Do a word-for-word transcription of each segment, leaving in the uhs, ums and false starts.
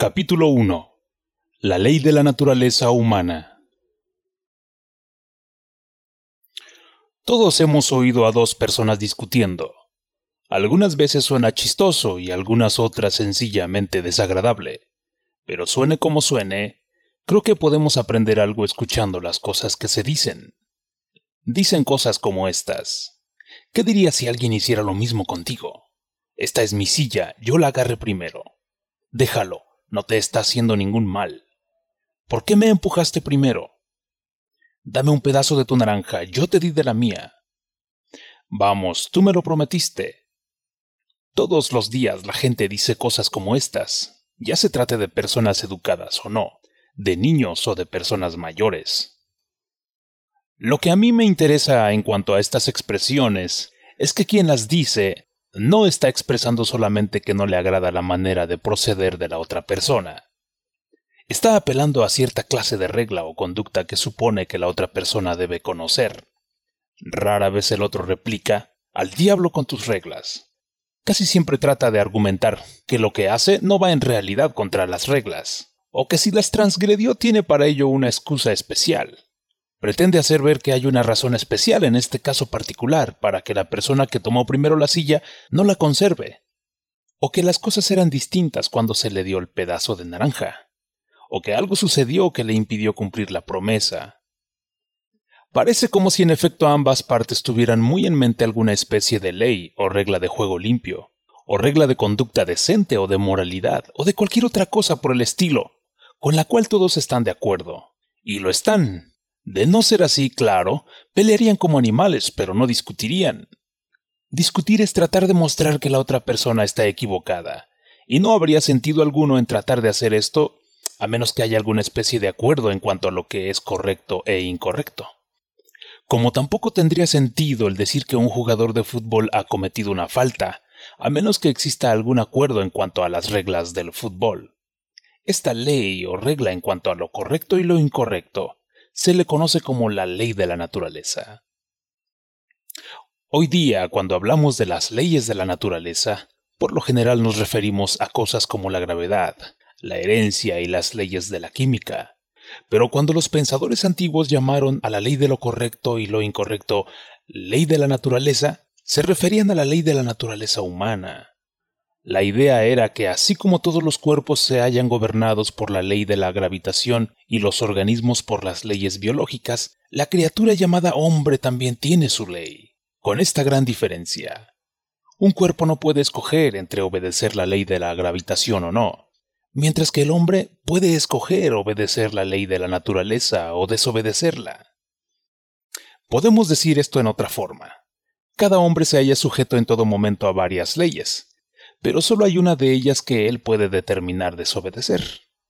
Capítulo uno. La ley de la naturaleza humana. Todos hemos oído a dos personas discutiendo. Algunas veces suena chistoso y algunas otras sencillamente desagradable. Pero suene como suene, creo que podemos aprender algo escuchando las cosas que se dicen. Dicen cosas como estas. ¿Qué dirías si alguien hiciera lo mismo contigo? Esta es mi silla, yo la agarré primero. Déjalo, no te está haciendo ningún mal. ¿Por qué me empujaste primero? Dame un pedazo de tu naranja, yo te di de la mía. Vamos, tú me lo prometiste. Todos los días la gente dice cosas como estas, ya se trate de personas educadas o no, de niños o de personas mayores. Lo que a mí me interesa en cuanto a estas expresiones es que quien las dice no está expresando solamente que no le agrada la manera de proceder de la otra persona. Está apelando a cierta clase de regla o conducta que supone que la otra persona debe conocer. Rara vez el otro replica, al diablo con tus reglas. Casi siempre trata de argumentar que lo que hace no va en realidad contra las reglas, o que si las transgredió tiene para ello una excusa especial. Pretende hacer ver que hay una razón especial en este caso particular para que la persona que tomó primero la silla no la conserve, o que las cosas eran distintas cuando se le dio el pedazo de naranja, o que algo sucedió que le impidió cumplir la promesa. Parece como si en efecto ambas partes tuvieran muy en mente alguna especie de ley o regla de juego limpio, o regla de conducta decente o de moralidad, o de cualquier otra cosa por el estilo, con la cual todos están de acuerdo. Y lo están. De no ser así, claro, pelearían como animales, pero no discutirían. Discutir es tratar de mostrar que la otra persona está equivocada, y no habría sentido alguno en tratar de hacer esto, a menos que haya alguna especie de acuerdo en cuanto a lo que es correcto e incorrecto. Como tampoco tendría sentido el decir que un jugador de fútbol ha cometido una falta, a menos que exista algún acuerdo en cuanto a las reglas del fútbol. Esta ley o regla en cuanto a lo correcto y lo incorrecto se le conoce como la ley de la naturaleza. Hoy día, cuando hablamos de las leyes de la naturaleza, por lo general nos referimos a cosas como la gravedad, la herencia y las leyes de la química. Pero cuando los pensadores antiguos llamaron a la ley de lo correcto y lo incorrecto ley de la naturaleza, se referían a la ley de la naturaleza humana. La idea era que así como todos los cuerpos se hallan gobernados por la ley de la gravitación y los organismos por las leyes biológicas, la criatura llamada hombre también tiene su ley, con esta gran diferencia. Un cuerpo no puede escoger entre obedecer la ley de la gravitación o no, mientras que el hombre puede escoger obedecer la ley de la naturaleza o desobedecerla. Podemos decir esto en otra forma. Cada hombre se halla sujeto en todo momento a varias leyes, pero solo hay una de ellas que él puede determinar desobedecer.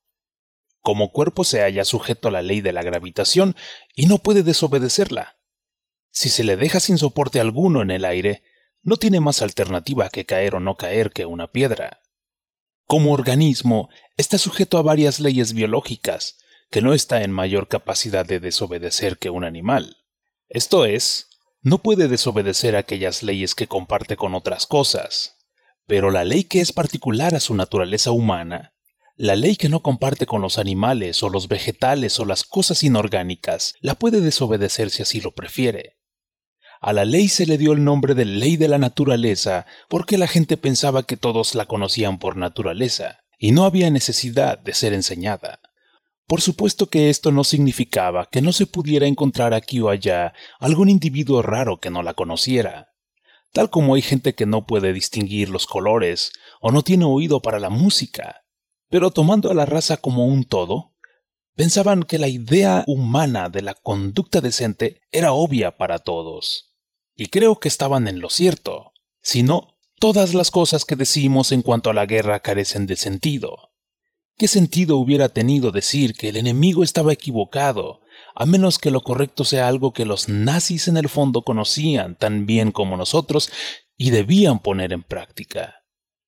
Como cuerpo se halla sujeto a la ley de la gravitación y no puede desobedecerla. Si se le deja sin soporte alguno en el aire, no tiene más alternativa que caer o no caer que una piedra. Como organismo, está sujeto a varias leyes biológicas, que no está en mayor capacidad de desobedecer que un animal. Esto es, no puede desobedecer aquellas leyes que comparte con otras cosas. Pero la ley que es particular a su naturaleza humana, la ley que no comparte con los animales o los vegetales o las cosas inorgánicas, la puede desobedecer si así lo prefiere. A la ley se le dio el nombre de ley de la naturaleza porque la gente pensaba que todos la conocían por naturaleza y no había necesidad de ser enseñada. Por supuesto que esto no significaba que no se pudiera encontrar aquí o allá algún individuo raro que no la conociera. Tal como hay gente que no puede distinguir los colores o no tiene oído para la música. Pero tomando a la raza como un todo, pensaban que la idea humana de la conducta decente era obvia para todos. Y creo que estaban en lo cierto. Si no, todas las cosas que decimos en cuanto a la guerra carecen de sentido. ¿Qué sentido hubiera tenido decir que el enemigo estaba equivocado, a menos que lo correcto sea algo que los nazis en el fondo conocían tan bien como nosotros y debían poner en práctica?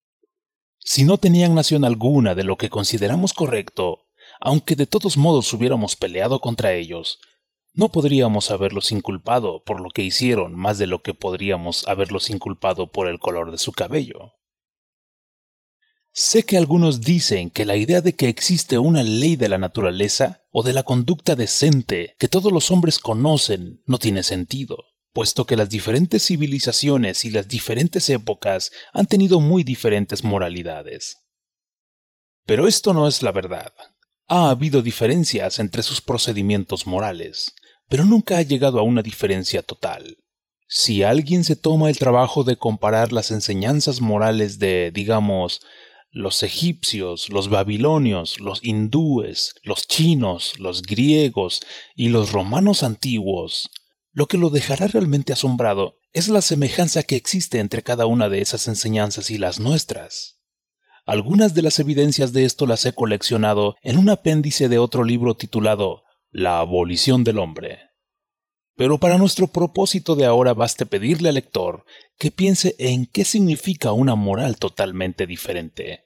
Si no tenían nación alguna de lo que consideramos correcto, aunque de todos modos hubiéramos peleado contra ellos, no podríamos haberlos inculpado por lo que hicieron más de lo que podríamos haberlos inculpado por el color de su cabello. Sé que algunos dicen que la idea de que existe una ley de la naturaleza o de la conducta decente que todos los hombres conocen no tiene sentido, puesto que las diferentes civilizaciones y las diferentes épocas han tenido muy diferentes moralidades. Pero esto no es la verdad. Ha habido diferencias entre sus procedimientos morales, pero nunca ha llegado a una diferencia total. Si alguien se toma el trabajo de comparar las enseñanzas morales de, digamos, los egipcios, los babilonios, los hindúes, los chinos, los griegos y los romanos antiguos, lo que lo dejará realmente asombrado es la semejanza que existe entre cada una de esas enseñanzas y las nuestras. Algunas de las evidencias de esto las he coleccionado en un apéndice de otro libro titulado La abolición del hombre. Pero para nuestro propósito de ahora baste pedirle al lector que piense en qué significa una moral totalmente diferente.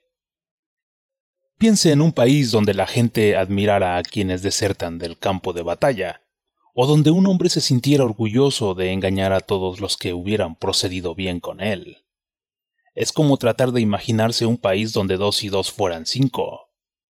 Piense en un país donde la gente admirara a quienes desertan del campo de batalla, o donde un hombre se sintiera orgulloso de engañar a todos los que hubieran procedido bien con él. Es como tratar de imaginarse un país donde dos y dos fueran cinco.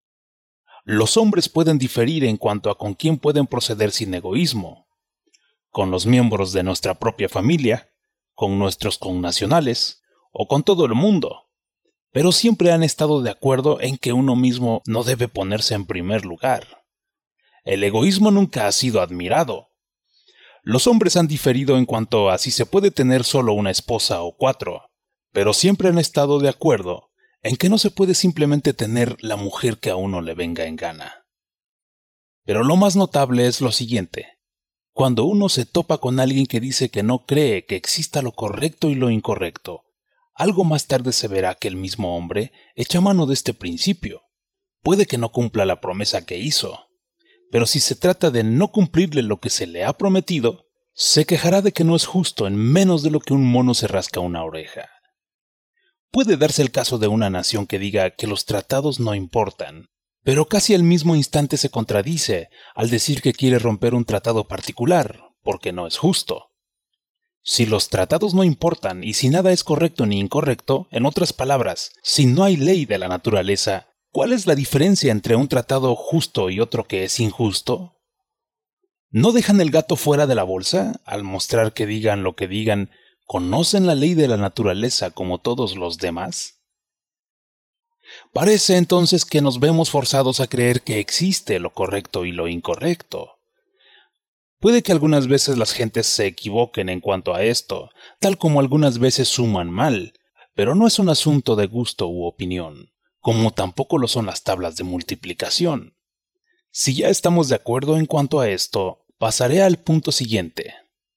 Los hombres pueden diferir en cuanto a con quién pueden proceder sin egoísmo. Con los miembros de nuestra propia familia, con nuestros connacionales o con todo el mundo, pero siempre han estado de acuerdo en que uno mismo no debe ponerse en primer lugar. El egoísmo nunca ha sido admirado. Los hombres han diferido en cuanto a si se puede tener solo una esposa o cuatro, pero siempre han estado de acuerdo en que no se puede simplemente tener la mujer que a uno le venga en gana. Pero lo más notable es lo siguiente. Cuando uno se topa con alguien que dice que no cree que exista lo correcto y lo incorrecto, algo más tarde se verá que el mismo hombre echa mano de este principio. Puede que no cumpla la promesa que hizo, pero si se trata de no cumplirle lo que se le ha prometido, se quejará de que no es justo en menos de lo que un mono se rasca una oreja. Puede darse el caso de una nación que diga que los tratados no importan, pero casi al mismo instante se contradice al decir que quiere romper un tratado particular, porque no es justo. Si los tratados no importan y si nada es correcto ni incorrecto, en otras palabras, si no hay ley de la naturaleza, ¿cuál es la diferencia entre un tratado justo y otro que es injusto? ¿No dejan el gato fuera de la bolsa al mostrar que digan lo que digan, conocen la ley de la naturaleza como todos los demás? Parece entonces que nos vemos forzados a creer que existe lo correcto y lo incorrecto. Puede que algunas veces las gentes se equivoquen en cuanto a esto, tal como algunas veces suman mal, pero no es un asunto de gusto u opinión, como tampoco lo son las tablas de multiplicación. Si ya estamos de acuerdo en cuanto a esto, pasaré al punto siguiente.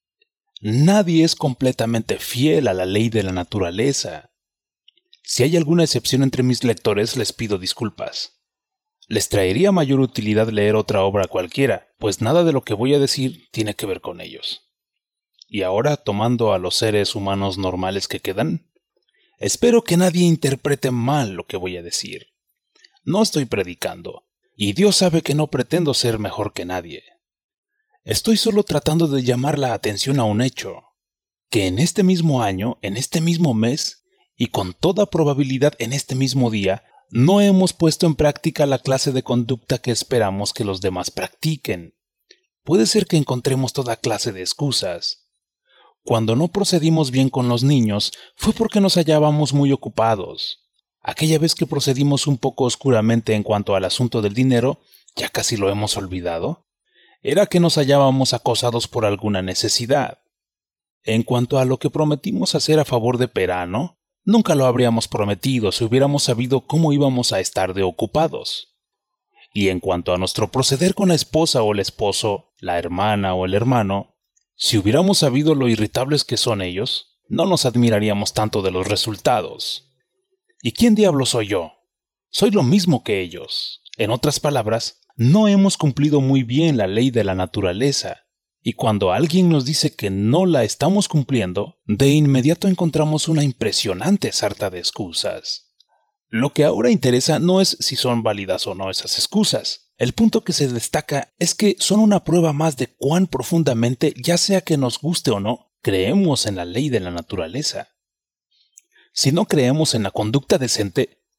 Nadie es completamente fiel a la ley de la naturaleza. Si hay alguna excepción entre mis lectores, les pido disculpas. Les traería mayor utilidad leer otra obra cualquiera, pues nada de lo que voy a decir tiene que ver con ellos. Y ahora, tomando a los seres humanos normales que quedan, espero que nadie interprete mal lo que voy a decir. No estoy predicando, y Dios sabe que no pretendo ser mejor que nadie. Estoy solo tratando de llamar la atención a un hecho, que en este mismo año, en este mismo mes, y con toda probabilidad en este mismo día, no hemos puesto en práctica la clase de conducta que esperamos que los demás practiquen. Puede ser que encontremos toda clase de excusas. Cuando no procedimos bien con los niños, fue porque nos hallábamos muy ocupados. Aquella vez que procedimos un poco oscuramente en cuanto al asunto del dinero, ya casi lo hemos olvidado, era que nos hallábamos acosados por alguna necesidad. En cuanto a lo que prometimos hacer a favor de Perano, nunca lo habríamos prometido si hubiéramos sabido cómo íbamos a estar de ocupados. Y en cuanto a nuestro proceder con la esposa o el esposo, la hermana o el hermano, si hubiéramos sabido lo irritables que son ellos, no nos admiraríamos tanto de los resultados. ¿Y quién diablo soy yo? Soy lo mismo que ellos. En otras palabras, no hemos cumplido muy bien la ley de la naturaleza. Y cuando alguien nos dice que no la estamos cumpliendo, de inmediato encontramos una impresionante sarta de excusas. Lo que ahora interesa no es si son válidas o no esas excusas. El punto que se destaca es que son una prueba más de cuán profundamente, ya sea que nos guste o no, creemos en la ley de la naturaleza. Si no creemos en la conducta decente,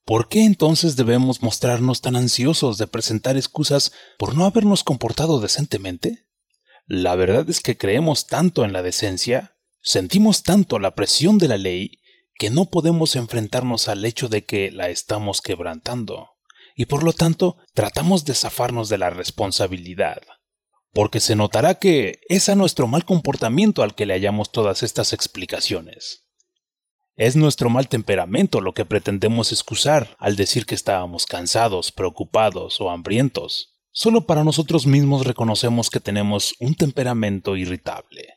¿Por qué entonces debemos mostrarnos tan ansiosos de presentar excusas por no habernos comportado decentemente? La verdad es que creemos tanto en la decencia, sentimos tanto la presión de la ley, que no podemos enfrentarnos al hecho de que la estamos quebrantando, y por lo tanto tratamos de zafarnos de la responsabilidad, porque se notará que es a nuestro mal comportamiento al que le hallamos todas estas explicaciones. Es nuestro mal temperamento lo que pretendemos excusar al decir que estábamos cansados, preocupados o hambrientos. Solo para nosotros mismos reconocemos que tenemos un temperamento irritable.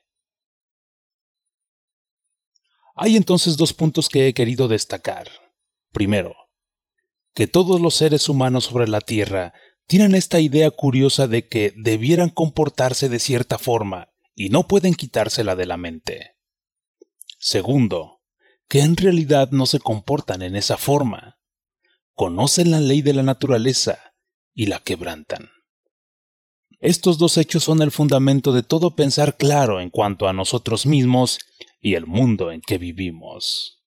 Hay entonces dos puntos que he querido destacar. Primero, que todos los seres humanos sobre la Tierra tienen esta idea curiosa de que debieran comportarse de cierta forma y no pueden quitársela de la mente. Segundo, que en realidad no se comportan en esa forma. Conocen la ley de la naturaleza y la quebrantan. Estos dos hechos son el fundamento de todo pensar claro en cuanto a nosotros mismos y el mundo en que vivimos.